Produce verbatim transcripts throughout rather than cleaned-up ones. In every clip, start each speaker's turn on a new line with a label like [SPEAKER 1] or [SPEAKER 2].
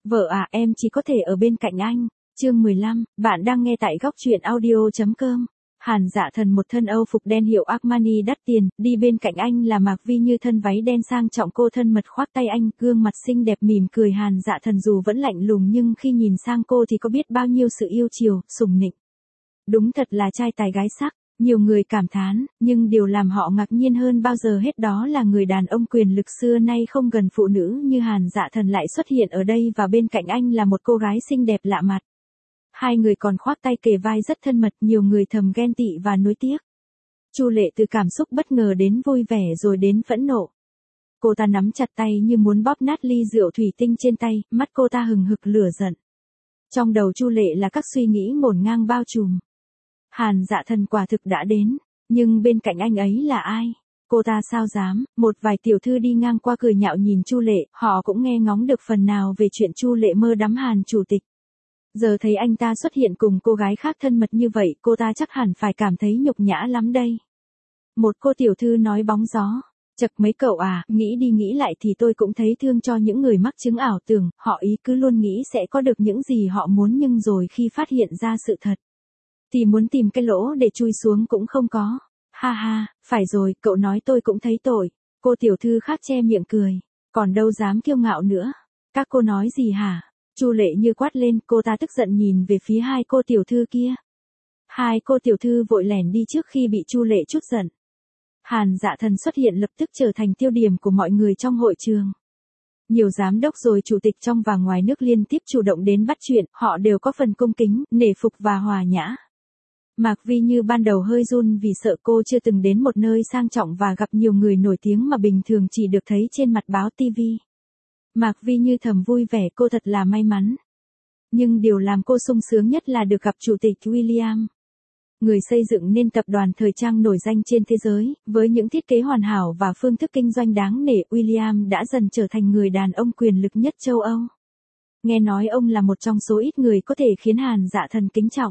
[SPEAKER 1] Vợ à, em chỉ có thể ở bên cạnh anh. Chương mười lăm, bạn đang nghe tại góc truyện audio.com. Hàn Dạ Thần một thân Âu phục đen hiệu Armani đắt tiền, đi bên cạnh anh là Mạc Vi Như thân váy đen sang trọng, cô thân mật khoác tay anh, gương mặt xinh đẹp mỉm cười. Hàn Dạ Thần dù vẫn lạnh lùng nhưng khi nhìn sang cô thì có biết bao nhiêu sự yêu chiều, sủng nịnh. Đúng thật là trai tài gái sắc. Nhiều người cảm thán, nhưng điều làm họ ngạc nhiên hơn bao giờ hết đó là người đàn ông quyền lực xưa nay không gần phụ nữ như Hàn Dạ Thần lại xuất hiện ở đây, và bên cạnh anh là một cô gái xinh đẹp lạ mặt. Hai người còn khoác tay kề vai rất thân mật, nhiều người thầm ghen tị và nuối tiếc. Chu Lệ từ cảm xúc bất ngờ đến vui vẻ rồi đến phẫn nộ. Cô ta nắm chặt tay như muốn bóp nát ly rượu thủy tinh trên tay, mắt cô ta hừng hực lửa giận. Trong đầu Chu Lệ là các suy nghĩ ngổn ngang bao trùm. Hàn Dạ Thần quả thực đã đến, nhưng bên cạnh anh ấy là ai? Cô ta sao dám? Một vài tiểu thư đi ngang qua cười nhạo nhìn Chu Lệ, họ cũng nghe ngóng được phần nào về chuyện Chu Lệ mơ đắm Hàn chủ tịch. Giờ thấy anh ta xuất hiện cùng cô gái khác thân mật như vậy, cô ta chắc hẳn phải cảm thấy nhục nhã lắm đây. Một cô tiểu thư nói bóng gió. Chật mấy cậu à, nghĩ đi nghĩ lại thì tôi cũng thấy thương cho những người mắc chứng ảo tưởng, họ ý cứ luôn nghĩ sẽ có được những gì họ muốn, nhưng rồi khi phát hiện ra sự thật thì muốn tìm cái lỗ để chui xuống cũng không có. Ha ha, phải rồi, cậu nói tôi cũng thấy tội. Cô tiểu thư khác che miệng cười. Còn đâu dám kiêu ngạo nữa. Các cô nói gì hả? Chu Lệ như quát lên, cô ta tức giận nhìn về phía hai cô tiểu thư kia. Hai cô tiểu thư vội lẻn đi trước khi bị Chu Lệ trút giận. Hàn Dạ Thần xuất hiện lập tức trở thành tiêu điểm của mọi người trong hội trường. Nhiều giám đốc rồi chủ tịch trong và ngoài nước liên tiếp chủ động đến bắt chuyện, họ đều có phần cung kính, nể phục và hòa nhã. Mạc Vi Như ban đầu hơi run vì sợ cô chưa từng đến một nơi sang trọng và gặp nhiều người nổi tiếng mà bình thường chỉ được thấy trên mặt báo ti vi. Mạc Vi Như thầm vui vẻ, cô thật là may mắn. Nhưng điều làm cô sung sướng nhất là được gặp Chủ tịch William. Người xây dựng nên tập đoàn thời trang nổi danh trên thế giới, với những thiết kế hoàn hảo và phương thức kinh doanh đáng nể, William đã dần trở thành người đàn ông quyền lực nhất châu Âu. Nghe nói ông là một trong số ít người có thể khiến Hàn Dạ Thần kính trọng.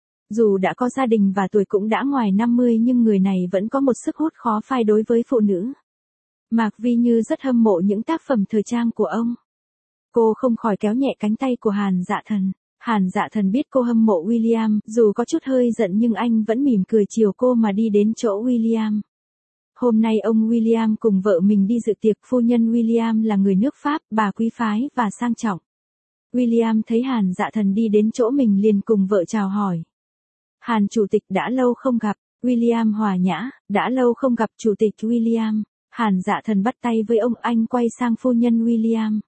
[SPEAKER 1] Dù đã có gia đình và tuổi cũng đã ngoài năm mươi nhưng người này vẫn có một sức hút khó phai đối với phụ nữ. Mạc Vi Như rất hâm mộ những tác phẩm thời trang của ông. Cô không khỏi kéo nhẹ cánh tay của Hàn Dạ Thần. Hàn Dạ Thần biết cô hâm mộ William, dù có chút hơi giận nhưng anh vẫn mỉm cười chiều cô mà đi đến chỗ William. Hôm nay ông William cùng vợ mình đi dự tiệc, phu nhân William là người nước Pháp, bà quý phái và sang trọng. William thấy Hàn Dạ Thần đi đến chỗ mình liền cùng vợ chào hỏi. Hàn chủ tịch đã lâu không gặp. William hòa nhã, đã lâu không gặp chủ tịch William. Hàn Dạ Thần bắt tay với ông, anh quay sang phu nhân William.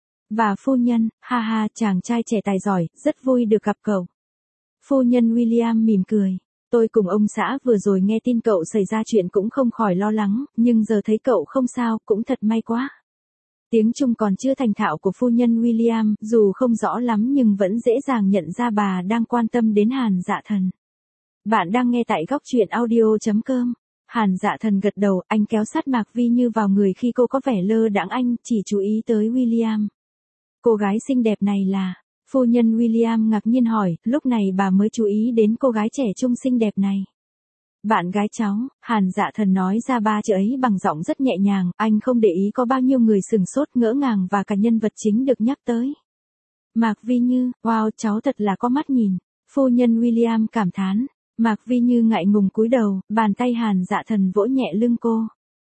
[SPEAKER 1] Và phu nhân, ha ha, chàng trai trẻ tài giỏi, rất vui được gặp cậu. Phu nhân William mỉm cười. Tôi cùng ông xã vừa rồi nghe tin cậu xảy ra chuyện cũng không khỏi lo lắng, nhưng giờ thấy cậu không sao, cũng thật may quá. Tiếng Trung còn chưa thành thạo của phu nhân William, dù không rõ lắm nhưng vẫn dễ dàng nhận ra bà đang quan tâm đến Hàn Dạ Thần. Bạn đang nghe tại góc truyện audio.com. Hàn Dạ Thần gật đầu, anh kéo sát Mạc Vi Như vào người khi cô có vẻ lơ đãng, anh chỉ chú ý tới William. Cô gái xinh đẹp này là... Phu nhân William ngạc nhiên hỏi, lúc này bà mới chú ý đến cô gái trẻ trung xinh đẹp này. Bạn gái cháu, Hàn Dạ Thần nói ra ba chữ ấy bằng giọng rất nhẹ nhàng, anh không để ý có bao nhiêu người sừng sốt ngỡ ngàng và cả nhân vật chính được nhắc tới. Mạc Vi Như, wow, cháu thật là có mắt nhìn. Phu nhân William cảm thán. Mạc Vi Như ngại ngùng cúi đầu, bàn tay Hàn Dạ Thần vỗ nhẹ lưng cô.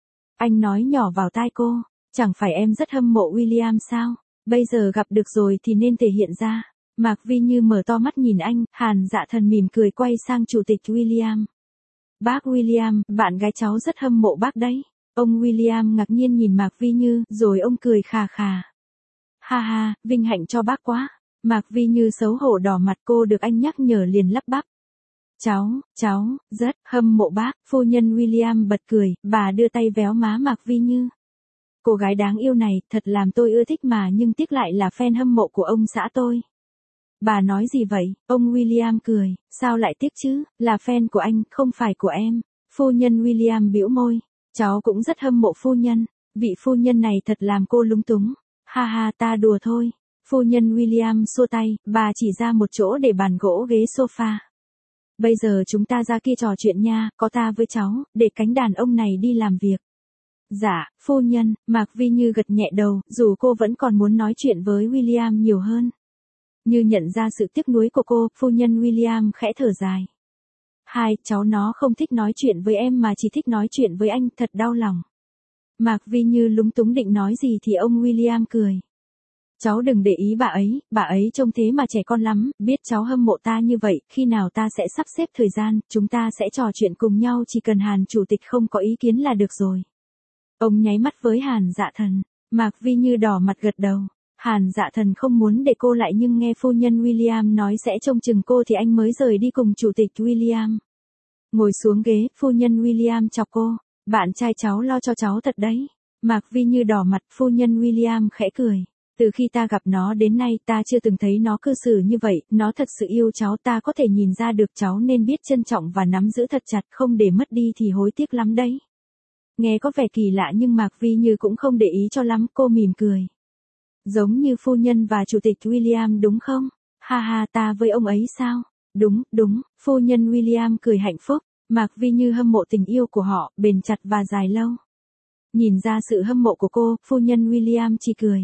[SPEAKER 1] Anh nói nhỏ vào tai cô, chẳng phải em rất hâm mộ William sao? Bây giờ gặp được rồi thì nên thể hiện ra. Mạc Vi Như mở to mắt nhìn anh, Hàn Dạ Thần mỉm cười quay sang chủ tịch William. Bác William, bạn gái cháu rất hâm mộ bác đấy. Ông William ngạc nhiên nhìn Mạc Vi Như, rồi ông cười khà khà. Ha ha, vinh hạnh cho bác quá. Mạc Vi Như xấu hổ đỏ mặt, cô được anh nhắc nhở liền lắp bắp. Cháu, cháu, rất hâm mộ bác. Phu nhân William bật cười, bà đưa tay véo má Mạc Vi Như. Cô gái đáng yêu này, thật làm tôi ưa thích mà, nhưng tiếc lại là fan hâm mộ của ông xã tôi. Bà nói gì vậy? Ông William cười, sao lại tiếc chứ, là fan của anh, không phải của em. Phu nhân William bĩu môi, cháu cũng rất hâm mộ phu nhân, vị phu nhân này thật làm cô lúng túng. Ha ha, ta đùa thôi. Phu nhân William xua tay, bà chỉ ra một chỗ để bàn gỗ ghế sofa. Bây giờ chúng ta ra kia trò chuyện nha, có ta với cháu, để cánh đàn ông này đi làm việc. Dạ, phu nhân, Mạc Vi Như gật nhẹ đầu, dù cô vẫn còn muốn nói chuyện với William nhiều hơn. Như nhận ra sự tiếc nuối của cô, phu nhân William khẽ thở dài. Hai, cháu nó không thích nói chuyện với em mà chỉ thích nói chuyện với anh, thật đau lòng. Mạc Vi Như lúng túng định nói gì thì ông William cười. Cháu đừng để ý bà ấy, bà ấy trông thế mà trẻ con lắm, biết cháu hâm mộ ta như vậy, khi nào ta sẽ sắp xếp thời gian, chúng ta sẽ trò chuyện cùng nhau, chỉ cần Hàn chủ tịch không có ý kiến là được rồi. Ông nháy mắt với Hàn Dạ Thần, Mạc Vi Như đỏ mặt gật đầu. Hàn Dạ Thần không muốn để cô lại nhưng nghe phu nhân William nói sẽ trông chừng cô thì anh mới rời đi cùng chủ tịch William. Ngồi xuống ghế, phu nhân William chọc cô, bạn trai cháu lo cho cháu thật đấy. Mạc Vi Như đỏ mặt, phu nhân William khẽ cười. Từ khi ta gặp nó đến nay ta chưa từng thấy nó cư xử như vậy, nó thật sự yêu cháu, ta có thể nhìn ra được cháu nên biết trân trọng và nắm giữ thật chặt, không để mất đi thì hối tiếc lắm đấy. Nghe có vẻ kỳ lạ nhưng Mạc Vi Như cũng không để ý cho lắm, cô mỉm cười. Giống như phu nhân và chủ tịch William đúng không? Ha ha, ta với ông ấy sao? Đúng, đúng, phu nhân William cười hạnh phúc, Mạc Vi Như hâm mộ tình yêu của họ, bền chặt và dài lâu. Nhìn ra sự hâm mộ của cô, phu nhân William chỉ cười.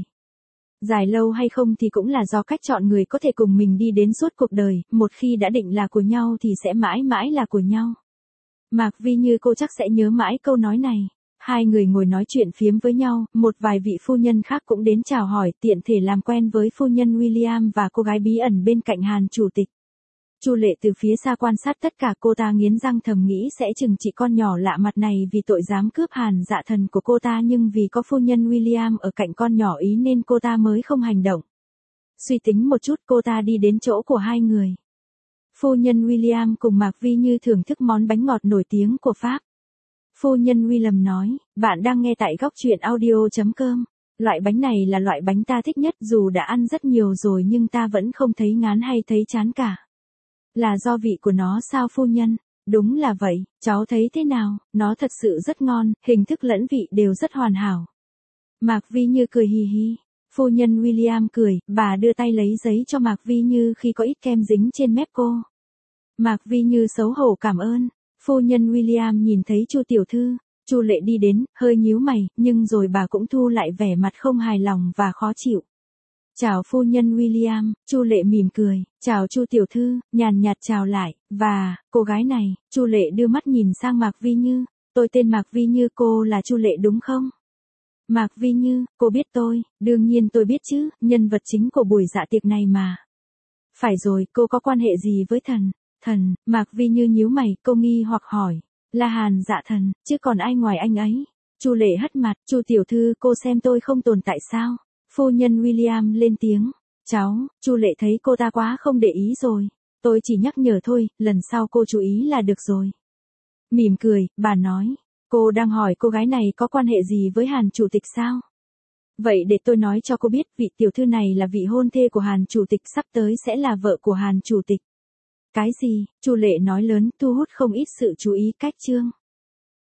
[SPEAKER 1] Dài lâu hay không thì cũng là do cách chọn người có thể cùng mình đi đến suốt cuộc đời, một khi đã định là của nhau thì sẽ mãi mãi là của nhau. Mạc Vi Như cô chắc sẽ nhớ mãi câu nói này. Hai người ngồi nói chuyện phiếm với nhau, một vài vị phu nhân khác cũng đến chào hỏi, tiện thể làm quen với phu nhân William và cô gái bí ẩn bên cạnh Hàn chủ tịch. Chu Lệ từ phía xa quan sát tất cả, cô ta nghiến răng thầm nghĩ sẽ trừng trị con nhỏ lạ mặt này vì tội dám cướp Hàn Dạ Thần của cô ta, nhưng vì có phu nhân William ở cạnh con nhỏ ý nên cô ta mới không hành động. Suy tính một chút, cô ta đi đến chỗ của hai người. Phu nhân William cùng Mạc Vi Như thưởng thức món bánh ngọt nổi tiếng của Pháp. Phu nhân William nói, bạn đang nghe tại góc truyện audio chấm com. Loại bánh này là loại bánh ta thích nhất, dù đã ăn rất nhiều rồi nhưng ta vẫn không thấy ngán hay thấy chán cả. Là do vị của nó sao phu nhân? Đúng là vậy, cháu thấy thế nào? Nó thật sự rất ngon, hình thức lẫn vị đều rất hoàn hảo. Mạc Vi Như cười hì hì. Phu nhân William cười, bà đưa tay lấy giấy cho Mạc Vi Như khi có ít kem dính trên mép cô. Mạc Vi Như xấu hổ cảm ơn. Phu nhân William nhìn thấy Chu tiểu thư, Chu Lệ đi đến, hơi nhíu mày, nhưng rồi bà cũng thu lại vẻ mặt không hài lòng và khó chịu. Chào phu nhân William, Chu Lệ mỉm cười, chào Chu tiểu thư, nhàn nhạt chào lại, và, cô gái này, Chu Lệ đưa mắt nhìn sang Mạc Vi Như, tôi tên Mạc Vi Như, cô là Chu Lệ đúng không? Mạc Vi Như, cô biết tôi, đương nhiên tôi biết chứ, nhân vật chính của buổi dạ tiệc này mà. Phải rồi, cô có quan hệ gì với thần? Thần, Mạc Vi Như nhíu mày, cô nghi hoặc hỏi, là Hàn Dạ Thần, chứ còn ai ngoài anh ấy? Chu Lệ hất mặt, Chu tiểu thư, cô xem tôi không tồn tại sao? Phu nhân William lên tiếng, cháu, Chu Lệ thấy cô ta quá không để ý rồi. Tôi chỉ nhắc nhở thôi, lần sau cô chú ý là được rồi. Mỉm cười, bà nói, cô đang hỏi cô gái này có quan hệ gì với Hàn chủ tịch sao? Vậy để tôi nói cho cô biết, vị tiểu thư này là vị hôn thê của Hàn chủ tịch, sắp tới sẽ là vợ của Hàn chủ tịch. Cái gì? Chu Lệ nói lớn, thu hút không ít sự chú ý. Cách chương